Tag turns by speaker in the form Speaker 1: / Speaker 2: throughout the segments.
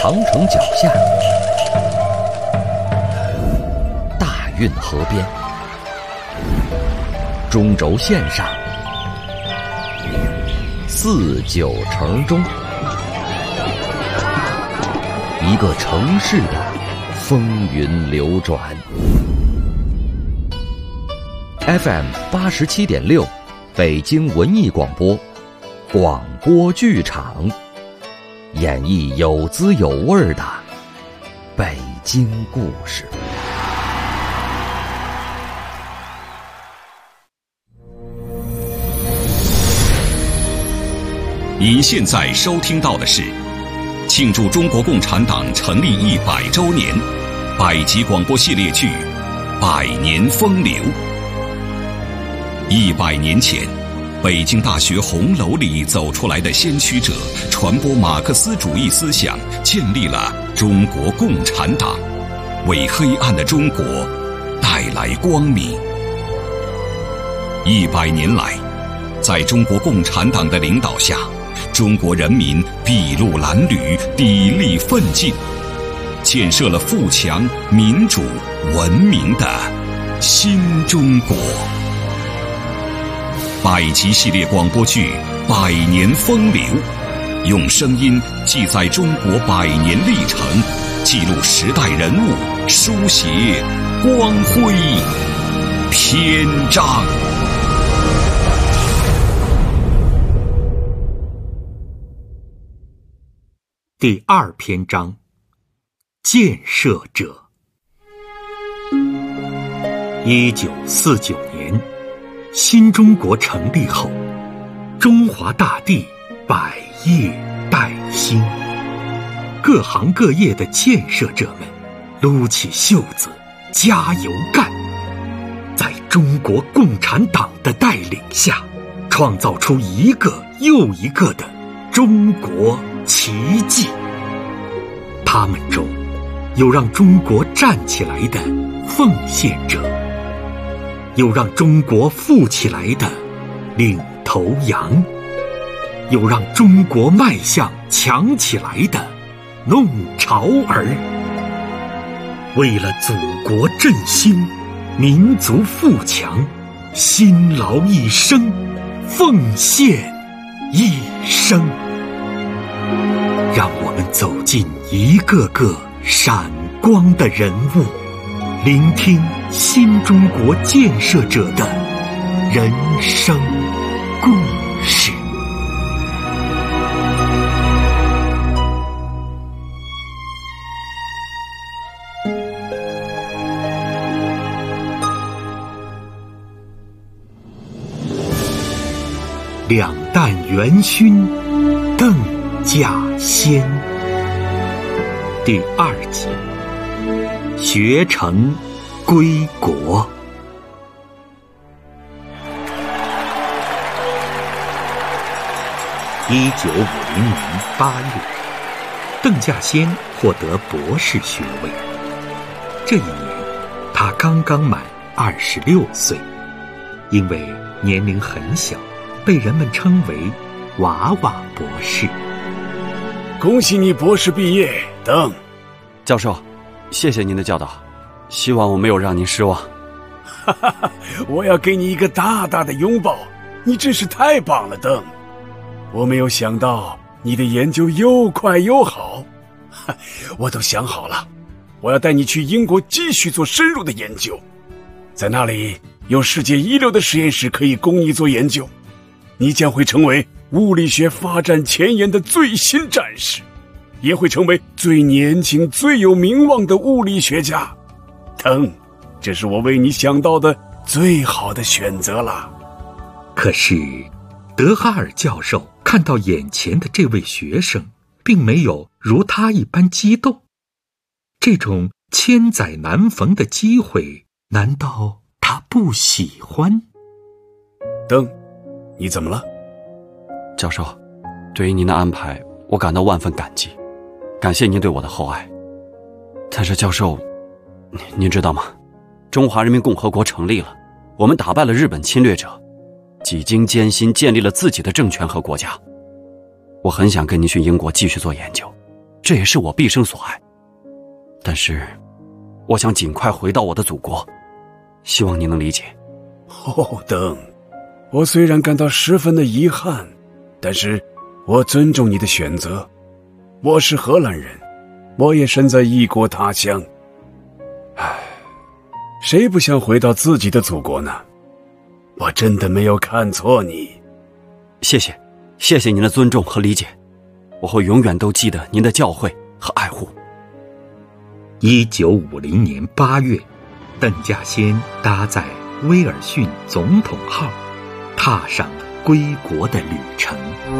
Speaker 1: 长城脚下，大运河边，中轴线上，四九城中，一个城市的风云流转。FM 87.6，北京文艺广播，广播剧场，演绎有滋有味的北京故事。
Speaker 2: 您现在收听到的是庆祝中国共产党成立100周年百集广播系列剧《百年风流》。100年前，北京大学红楼里走出来的先驱者，传播马克思主义思想，建立了中国共产党，为黑暗的中国带来光明。100年来，在中国共产党的领导下，中国人民筚路蓝缕，砥砺奋进，建设了富强、民主、文明的新中国。百集系列广播剧《百年风流》，用声音记载中国100年历程，记录时代人物，书写光辉篇章。
Speaker 3: 第2篇章，建设者。1949年，新中国成立后，中华大地百业待兴，各行各业的建设者们撸起袖子加油干，在中国共产党的带领下，创造出一个又一个的中国奇迹。他们中有让中国站起来的奉献者，有让中国富起来的领头羊，有让中国迈向强起来的弄潮儿。为了祖国振兴，民族富强，辛劳一生，奉献一生。让我们走进一个个闪光的人物，聆听新中国建设者的人生故事。两弹元勋邓稼先，第2集，学成归国。1950年8月，邓稼先获得博士学位。这一年，他刚刚满26岁，因为年龄很小，被人们称为娃娃博士。
Speaker 4: 恭喜你博士毕业，邓
Speaker 5: 教授，谢谢您的教导，希望我没有让您失望。
Speaker 4: 哈哈，我要给你一个大大的拥抱，你真是太棒了，邓。我没有想到你的研究又快又好，我都想好了，我要带你去英国继续做深入的研究，在那里有世界一流的实验室可以供你做研究，你将会成为物理学发展前沿的最新战士，也会成为最年轻最有名望的物理学家。邓，这是我为你想到的最好的选择了。
Speaker 3: 可是德哈尔教授看到眼前的这位学生，并没有如他一般激动。这种千载难逢的机会，难道他不喜欢？
Speaker 4: 邓，你怎么了？
Speaker 5: 教授，对于您的安排，我感到万分感激，感谢您对我的厚爱。但是教授，您知道吗？中华人民共和国成立了，我们打败了日本侵略者，几经艰辛建立了自己的政权和国家。我很想跟您去英国继续做研究， 这也是我毕生所爱。但是，我想尽快回到我的祖国，希望你能理解。
Speaker 4: 邓，我虽然感到十分的遗憾，但是我尊重你的选择。我是荷兰人，我也身在异国他乡。谁不想回到自己的祖国呢？我真的没有看错你。
Speaker 5: 谢谢您的尊重和理解，我会永远都记得您的教诲和爱护。
Speaker 3: 1950年8月，邓稼先搭载威尔逊总统号，踏上了归国的旅程。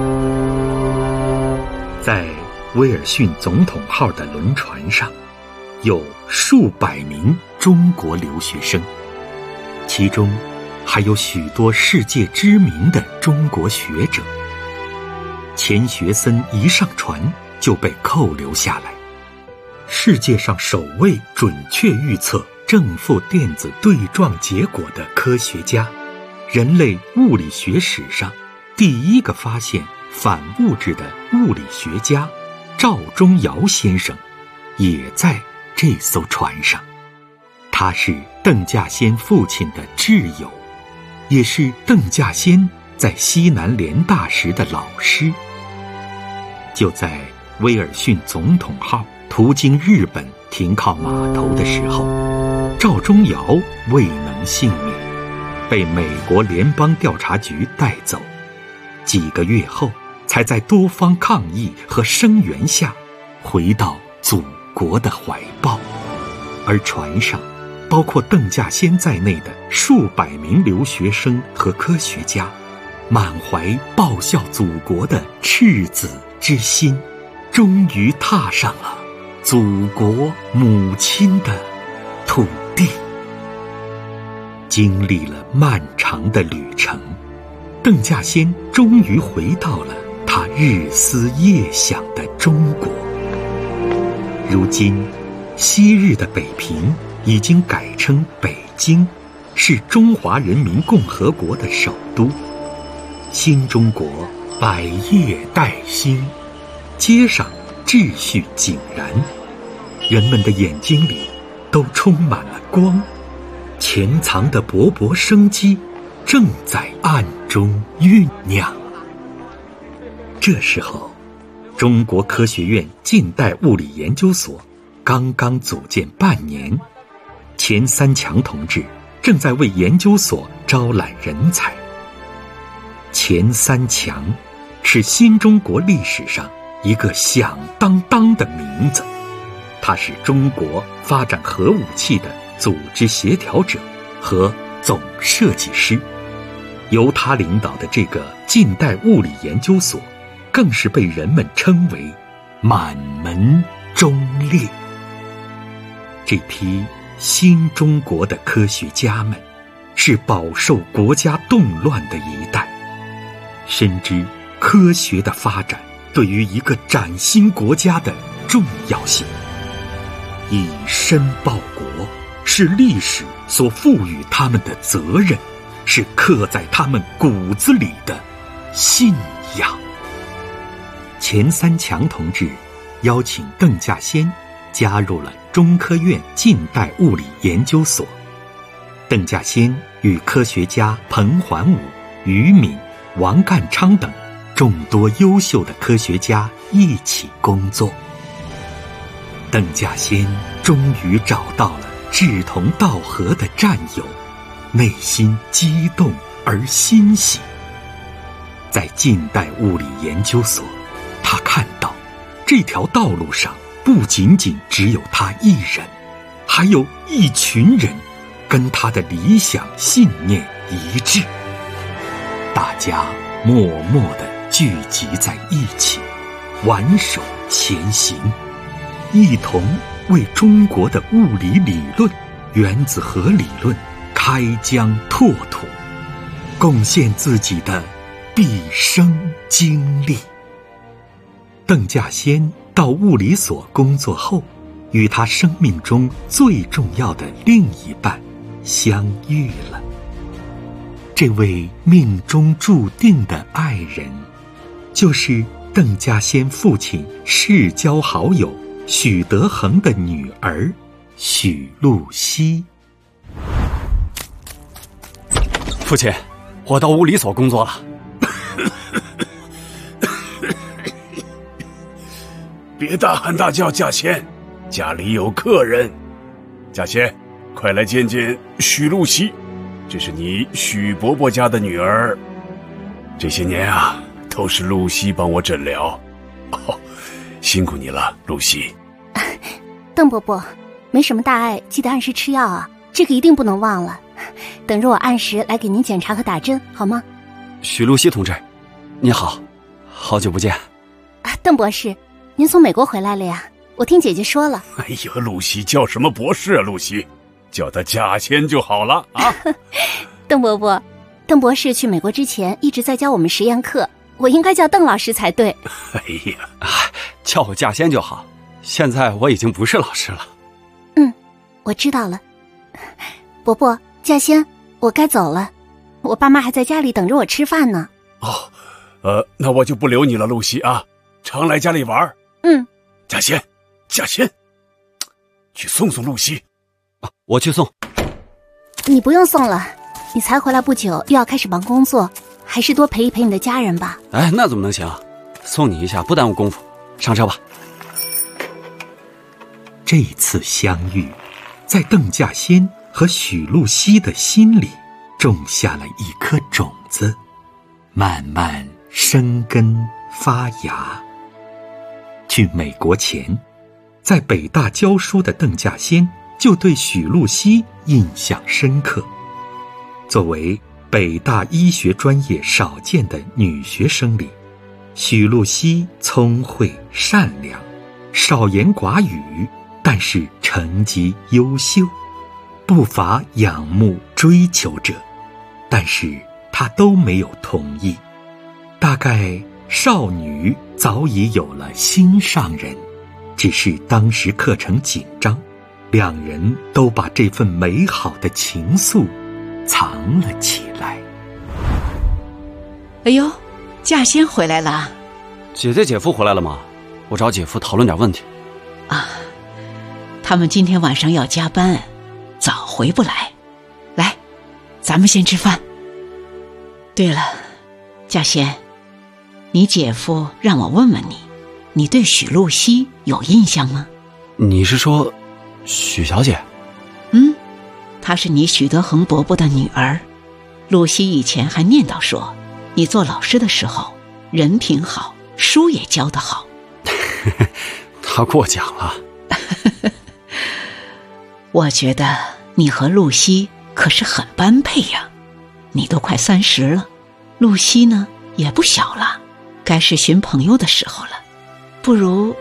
Speaker 3: 在威尔逊总统号的轮船上，有数百名中国留学生，其中还有许多世界知名的中国学者。钱学森一上船就被扣留下来。世界上首位准确预测正负电子对撞结果的科学家，人类物理学史上第一个发现反物质的物理学家赵忠尧先生，也在这艘船上。他是邓稼先父亲的挚友，也是邓稼先在西南联大时的老师。就在威尔逊总统号途经日本停靠码头的时候，赵忠尧未能幸免，被美国联邦调查局带走。几个月后，才在多方抗议和声援下回到祖国的怀抱。而船上包括邓稼先在内的数百名留学生和科学家，满怀报效祖国的赤子之心，终于踏上了祖国母亲的土地。经历了漫长的旅程，邓稼先终于回到了他日思夜想的中国。如今，昔日的北平已经改称北京，是中华人民共和国的首都。新中国百业待兴，街上秩序井然，人们的眼睛里都充满了光，潜藏的勃勃生机正在暗中酝酿。这时候，中国科学院近代物理研究所刚刚组建半年，钱三强同志正在为研究所招揽人才。钱三强是新中国历史上一个响当当的名字，他是中国发展核武器的组织协调者和总设计师。由他领导的这个近代物理研究所，更是被人们称为满门忠烈。这批新中国的科学家们是饱受国家动乱的一代，深知科学的发展对于一个崭新国家的重要性。以身报国是历史所赋予他们的责任，是刻在他们骨子里的信仰。钱三强同志邀请邓稼先加入了中科院近代物理研究所。邓稼先与科学家彭桓武、于敏、王淦昌等众多优秀的科学家一起工作。邓稼先终于找到了志同道合的战友，内心激动而欣喜。在近代物理研究所，他看到这条道路上不仅仅只有他一人，还有一群人跟他的理想信念一致。大家默默地聚集在一起，挽手前行，一同为中国的物理理论、原子核理论开疆拓土，贡献自己的毕生精力。邓稼先到物理所工作后，与他生命中最重要的另一半相遇了。这位命中注定的爱人，就是邓稼先父亲世交好友许德衡的女儿许露西。
Speaker 5: 父亲，我到屋里所工作了。
Speaker 4: 别大喊大叫，稼先，家里有客人。稼先，快来见见许露西，这是你许伯伯家的女儿。这些年啊，都是露西帮我诊疗。哦，辛苦你了，露西。
Speaker 6: 邓伯伯，没什么大碍，记得按时吃药啊，这个一定不能忘了。等着我按时来给您检查和打针，好吗？
Speaker 5: 许露西同志，你好，好久不见。
Speaker 6: 邓博士，您从美国回来了呀？我听姐姐说了。
Speaker 4: 哎呀，露西叫什么博士啊？露西，叫他稼先就好了啊。
Speaker 6: 邓伯伯，邓博士去美国之前一直在教我们实验课，我应该叫邓老师才对。
Speaker 4: 哎呀，
Speaker 5: 叫我稼先就好。现在我已经不是老师了。
Speaker 6: 我知道了。伯伯，稼先，我该走了，我爸妈还在家里等着我吃饭呢。
Speaker 4: 哦，那我就不留你了，露西啊，常来家里玩。稼先，稼先，去送送露西。
Speaker 5: 我去送。
Speaker 6: 你不用送了，你才回来不久，又要开始忙工作，还是多陪一陪你的家人吧。
Speaker 5: 哎，那怎么能行？送你一下不耽误功夫，上车吧。
Speaker 3: 这次相遇，在邓稼先和许露西的心里种下了一颗种子，慢慢生根发芽。去美国前，在北大教书的邓稼先就对许露西印象深刻。作为北大医学专业少见的女学生里，许露西聪慧善良，少言寡语，但是成绩优秀，不乏仰慕追求者，但是她都没有同意。大概少女早已有了心上人，只是当时课程紧张，两人都把这份美好的情愫藏了起来。
Speaker 7: 哎呦，稼先回来了。
Speaker 5: 姐姐姐夫回来了吗？我找姐夫讨论点问题。
Speaker 7: 他们今天晚上要加班，早回不来。来，咱们先吃饭。对了，稼先，你姐夫让我问问你，你对许露西有印象吗？
Speaker 5: 你是说许小姐？
Speaker 7: 她是你许德衡伯伯的女儿。露西以前还念叨说，你做老师的时候人挺好，书也教得好。
Speaker 5: 她过奖了。
Speaker 7: 我觉得你和露西可是很般配呀。你都快30了，露西呢也不小了，该是寻朋友的时候了。不如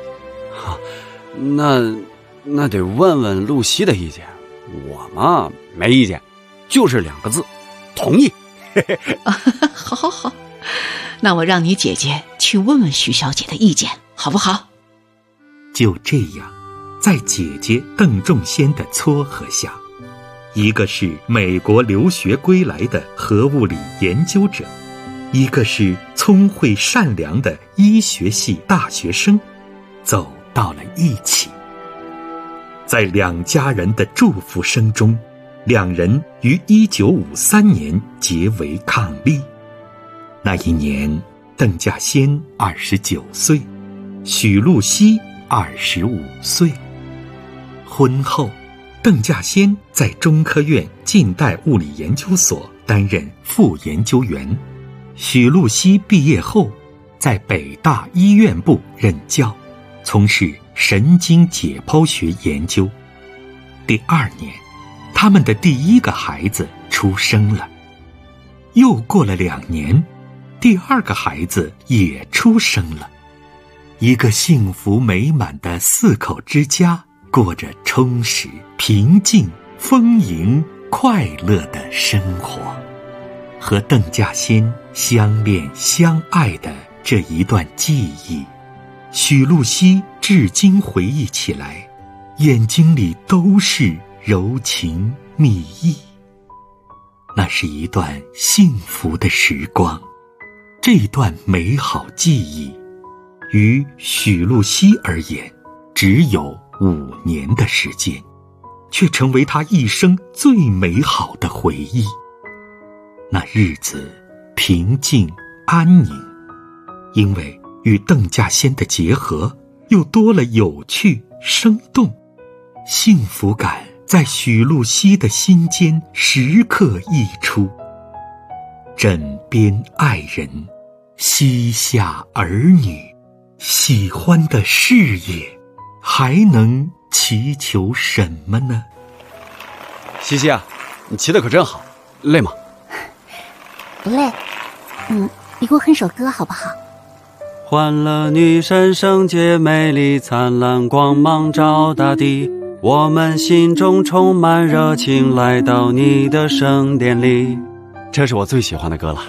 Speaker 5: 那得问问露西的意见。我嘛没意见，就是2个字，同意。
Speaker 7: 好，那我让你姐姐去问问许小姐的意见，好不好？
Speaker 3: 就这样，在姐姐邓仲先的撮合下，一个是美国留学归来的核物理研究者，一个是聪慧善良的医学系大学生，走到了一起。在两家人的祝福声中，两人于1953年结为伉俪。那一年，邓稼先29岁，许露西25岁。婚后，邓稼先在中科院近代物理研究所担任副研究员，许露西毕业后在北大医院部任教，从事神经解剖学研究。第2年，他们的第1个孩子出生了。又过了2年，第2个孩子也出生了。一个幸福美满的4口之家，过着充实、平静、丰盈、快乐的生活。和邓稼先相恋相爱的这一段记忆，许露西至今回忆起来，眼睛里都是柔情蜜意。那是一段幸福的时光，这段美好记忆于许露西而言，只有5年的时间，却成为他一生最美好的回忆。那日子平静安宁，因为与邓稼先的结合又多了有趣生动，幸福感在许露西的心间时刻溢出。枕边爱人，膝下儿女，喜欢的事业，还能祈求什么呢？
Speaker 5: 西西啊，你骑得可真好，累吗？
Speaker 6: 不累。你给我哼首歌好不好？
Speaker 5: 欢乐女神圣洁，美丽灿烂光芒照大地，我们心中充满热情，来到你的圣殿里。这是我最喜欢的歌了。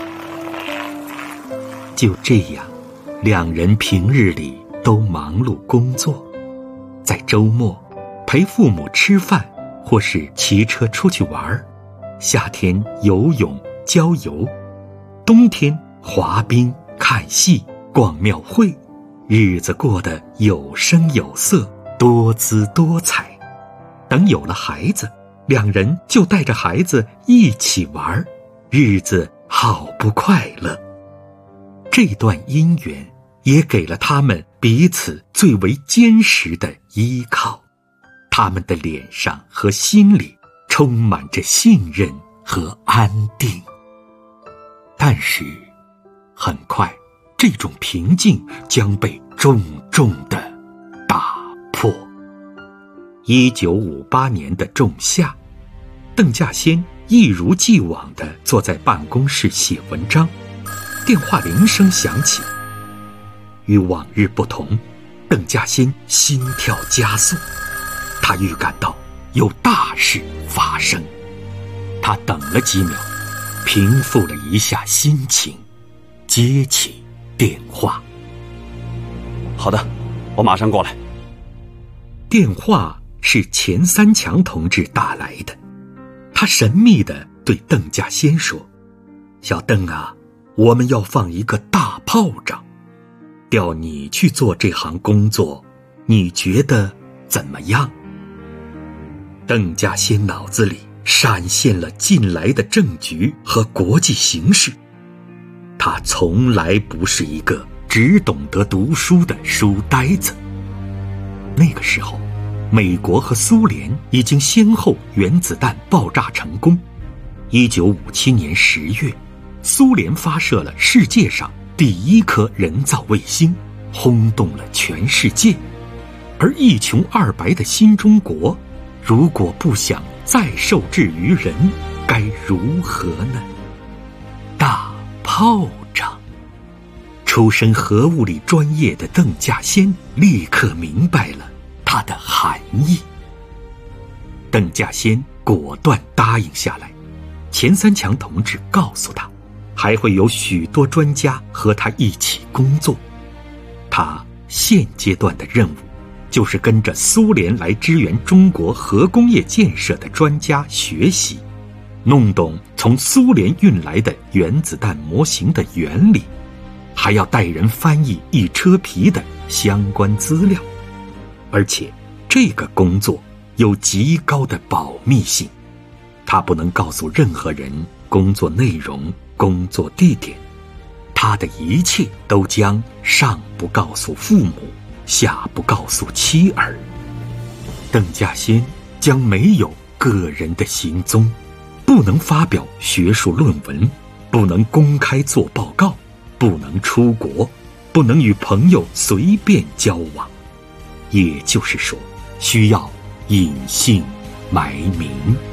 Speaker 3: 就这样，2人平日里都忙碌工作，在周末陪父母吃饭，或是骑车出去玩，夏天游泳郊游，冬天滑冰看戏逛庙会，日子过得有声有色，多姿多彩。等有了孩子，2人就带着孩子一起玩，日子好不快乐。这段姻缘也给了他们彼此最为坚实的依靠，他们的脸上和心里充满着信任和安定。但是很快，这种平静将被重重地打破。1958年的仲夏，邓稼先一如既往地坐在办公室写文章，电话铃声响起。与往日不同，邓稼先心跳加速，他预感到有大事发生。他等了几秒，平复了一下心情，接起电话。
Speaker 5: 好的，我马上过来。
Speaker 3: 电话是钱三强同志打来的，他神秘地对邓稼先说：“小邓啊，我们要放一个大炮仗，调你去做这行工作，你觉得怎么样？”邓稼先脑子里闪现了近来的政局和国际形势。他从来不是一个只懂得读书的书呆子。那个时候，美国和苏联已经先后原子弹爆炸成功。1957年10月，苏联发射了世界上第1颗人造卫星，轰动了全世界。而一穷二白的新中国，如果不想再受制于人，该如何呢？大炮仗。出身核物理专业的邓稼先立刻明白了它的含义。邓稼先果断答应下来。钱三强同志告诉他，还会有许多专家和他一起工作。他现阶段的任务就是跟着苏联来支援中国核工业建设的专家学习，弄懂从苏联运来的原子弹模型的原理，还要带人翻译一车皮的相关资料。而且这个工作有极高的保密性，他不能告诉任何人工作内容、工作地点，他的一切都将上不告诉父母，下不告诉妻儿。邓稼先将没有个人的行踪，不能发表学术论文，不能公开做报告，不能出国，不能与朋友随便交往。也就是说，需要隐姓埋名。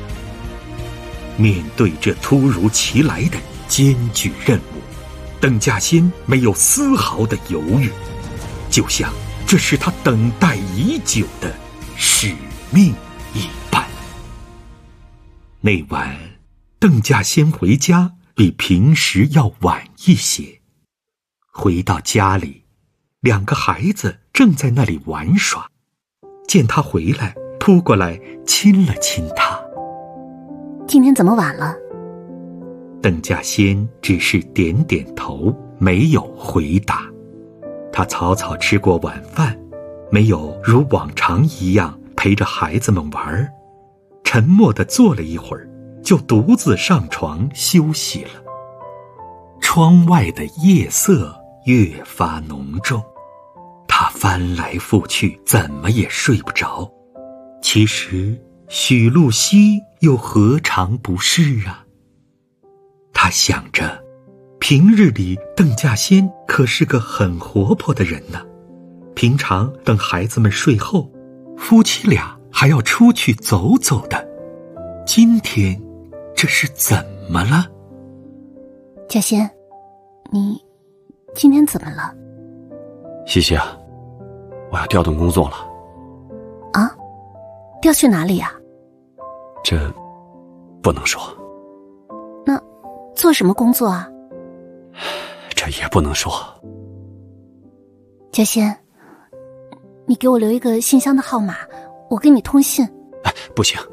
Speaker 3: 面对这突如其来的艰巨任务，邓稼先没有丝毫的犹豫，就像这是他等待已久的使命一般。那晚，邓稼先回家比平时要晚一些。回到家里，2个孩子正在那里玩耍，见他回来，扑过来亲了亲他。
Speaker 6: 今天怎么晚了？
Speaker 3: 邓稼先只是点点头，没有回答。 他草草吃过晚饭，没有如往常一样陪着孩子们玩，沉默地坐了一会儿，就独自上床休息了。窗外的夜色越发浓重，他翻来覆去，怎么也睡不着。其实许露西又何尝不是啊？他想着，平日里邓稼先可是个很活泼的人呢。平常等孩子们睡后，夫妻俩还要出去走走的。今天这是怎么了？
Speaker 6: 稼先，你今天怎么了？
Speaker 5: 西西啊，我要调动工作了。
Speaker 6: 啊？调去哪里呀？
Speaker 5: 这不能说。
Speaker 6: 那做什么工作啊？
Speaker 5: 这也不能说。
Speaker 6: 稼先，你给我留一个信箱的号码，我跟你通信。
Speaker 5: 哎，不行。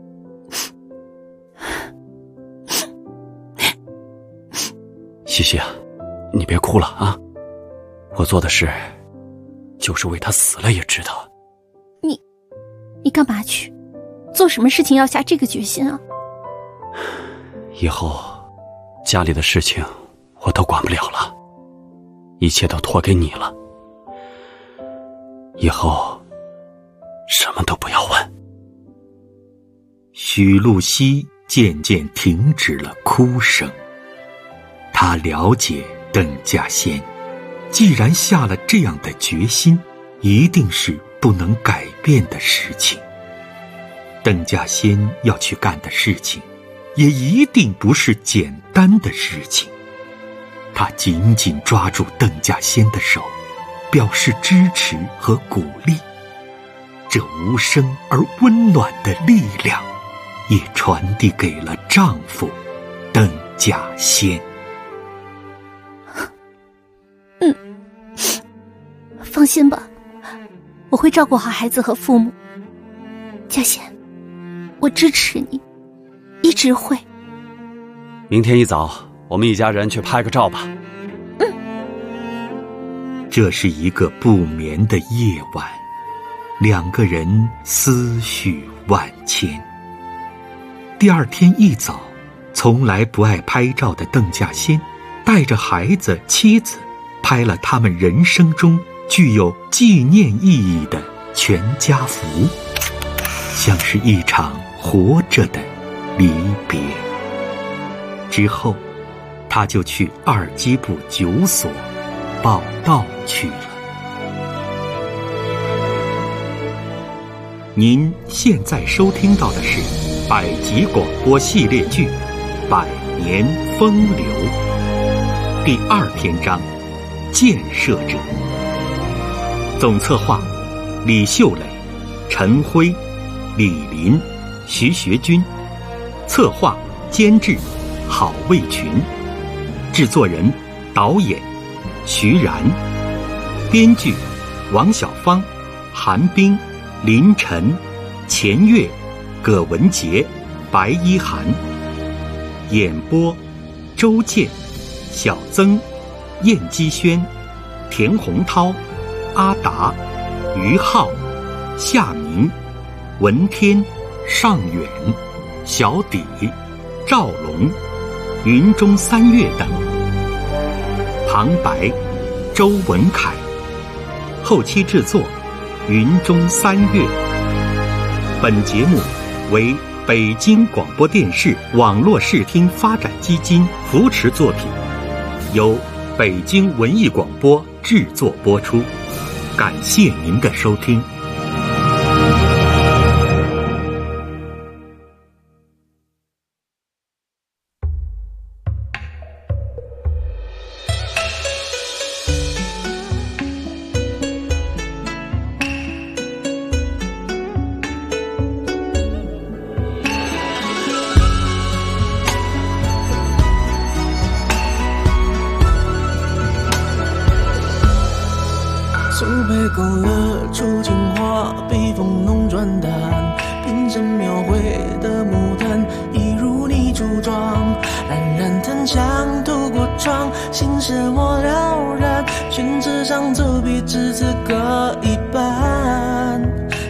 Speaker 5: 西西啊，你别哭了啊！我做的事，就是为他死了也值得。
Speaker 6: 你干嘛去？做什么事情要下这个决心啊？
Speaker 5: 以后家里的事情我都管不了了，一切都托给你了。以后什么都不要问。
Speaker 3: 许露西渐渐停止了哭声。她了解邓稼先，既然下了这样的决心，一定是不能改变的事情。邓稼先要去干的事情，也一定不是简单的事情。他紧紧抓住邓稼先的手，表示支持和鼓励。这无声而温暖的力量，也传递给了丈夫邓稼先。
Speaker 6: 放心吧，我会照顾好孩子和父母。稼先，我支持你，一直会。
Speaker 5: 明天一早，我们一家人去拍个照吧。
Speaker 3: 这是一个不眠的夜晚，两个人思绪万千。第二天一早，从来不爱拍照的邓稼先带着孩子、妻子拍了他们人生中具有纪念意义的全家福，像是一场活着的离别。之后，他就去二机部酒所报到去了。您现在收听到的是百集广播系列剧《百年风流》第2篇章《建设者》。总策划李秀磊、陈辉、李林、徐学军，策划监制郝卫群，制作人导演徐然，编剧王小芳、韩冰、林晨、钱月、葛文杰、白一涵，演播周健、小曾、燕姬轩、田洪涛、阿达、于浩、夏明、文天、尚远、小底、赵龙、云中三月等。旁白周文凯，后期制作云中三月。本节目为北京广播电视网络视听发展基金扶持作品，由北京文艺广播制作播出。感谢您的收听。
Speaker 8: 苏北勾勒出金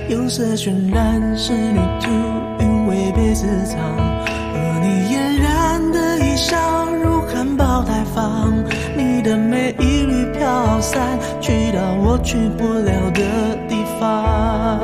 Speaker 8: 有色渲染仕女图，韵味被私藏，而你嫣然的一笑如含苞待放，你的美一缕飘散，去到我去不了的地方。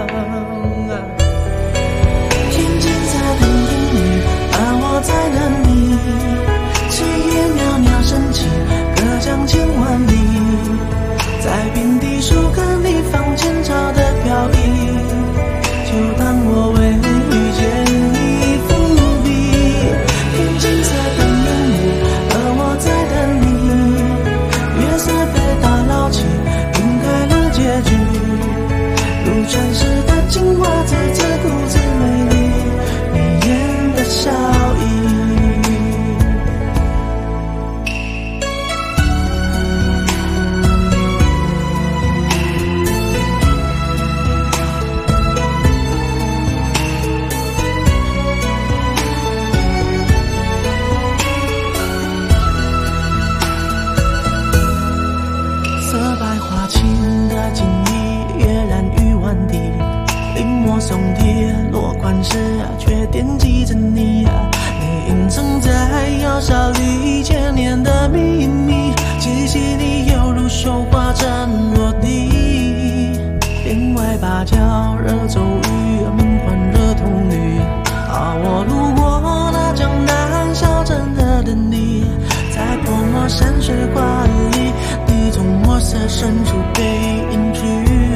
Speaker 8: 天际在等烟雨，而我在等你，炊烟袅袅升起，隔江千万里，在平地树根里放前朝的飘逸，就当我为遇见你伏笔。天际在等烟雨，而我在等你，月色被打捞起，晕开了结局，如传世的精华最自顾自美丽，你眼的笑意。松铁落款时却惦记着你，你隐藏在窑烧里千年的秘密，气息里犹如绣花针落地，天外芭蕉惹骤雨，梦幻惹童女。我路过那江南小镇的等你，在泼墨山水画里，你从墨色深处被隐去。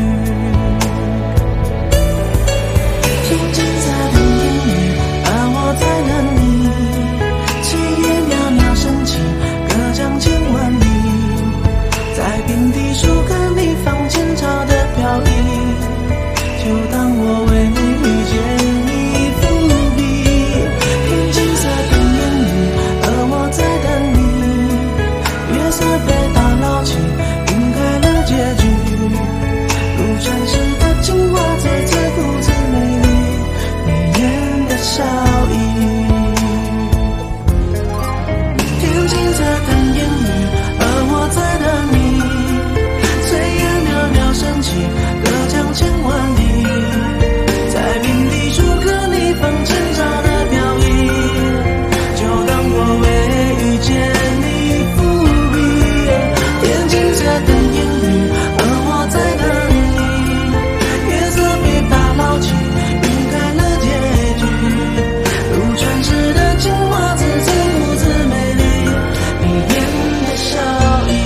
Speaker 8: 天际在等烟雨，而我在等你，炊烟袅袅升起，隔江千万里，在平地树根里放前朝的飘逸，就当我为遇见你伏笔。天际在等烟雨，而我在等你，月色被打捞起，晕开了结局，如传世的精华最自顾自美丽，笑意。天际在等烟雨，而我在等你，炊烟袅袅升起，隔江千万里，在平地树根里放前朝的飘逸，就当我为遇见你伏笔。天际在等烟雨，而我在等你，月色被打捞起，晕开了结局，如传世的精华最自顾自美丽，你眼的笑意。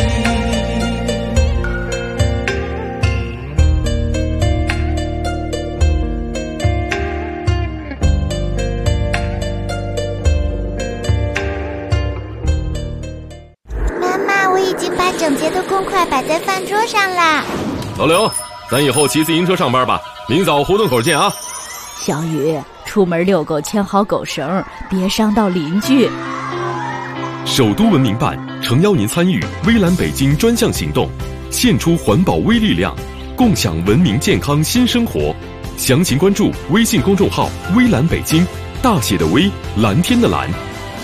Speaker 9: 妈妈，我已经把整洁的公筷摆在饭桌上啦。
Speaker 10: 老刘，咱以后骑自行车上班吧，明早胡同口见啊。
Speaker 11: 小雨，出门遛狗牵好狗绳，别伤到邻居。
Speaker 12: 首都文明办诚邀您参与微蓝北京专项行动，献出环保微力量，共享文明健康新生活。详情关注微信公众号微蓝北京，大写的微，蓝天的蓝。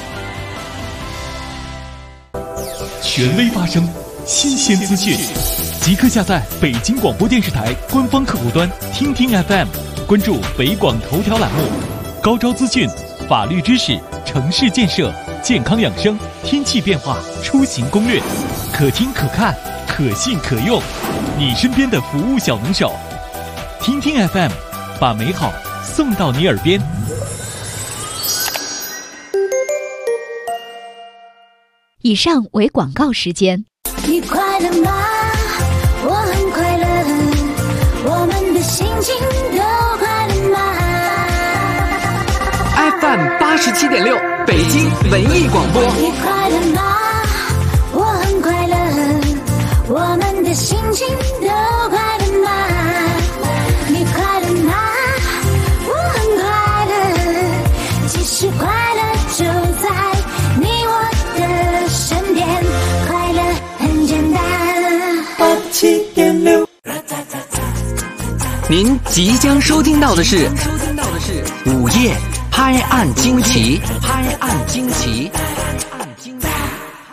Speaker 3: 权威发声，新鲜资讯，即刻下载北京广播电视台官方客户端听听 FM， 关注北广头条栏目，高招资讯、法律知识、城市建设、健康养生、天气变化、出行攻略，可听可看，可信可用，你身边的服务小能手。听听 FM， 把美好送到你耳边。
Speaker 11: 以上为广告时间。
Speaker 9: 你快乐吗？我很快乐，我们的心情都快乐吗
Speaker 1: ？FM 87.6，北京文艺广播。
Speaker 9: 你快乐吗？我很快乐，我们的心情都快乐吗？你快乐吗？我很快乐，其实快乐就在你我的身边，快乐很简单。87.6，
Speaker 1: 您即将收听到的是午夜拍案惊奇，拍案惊奇。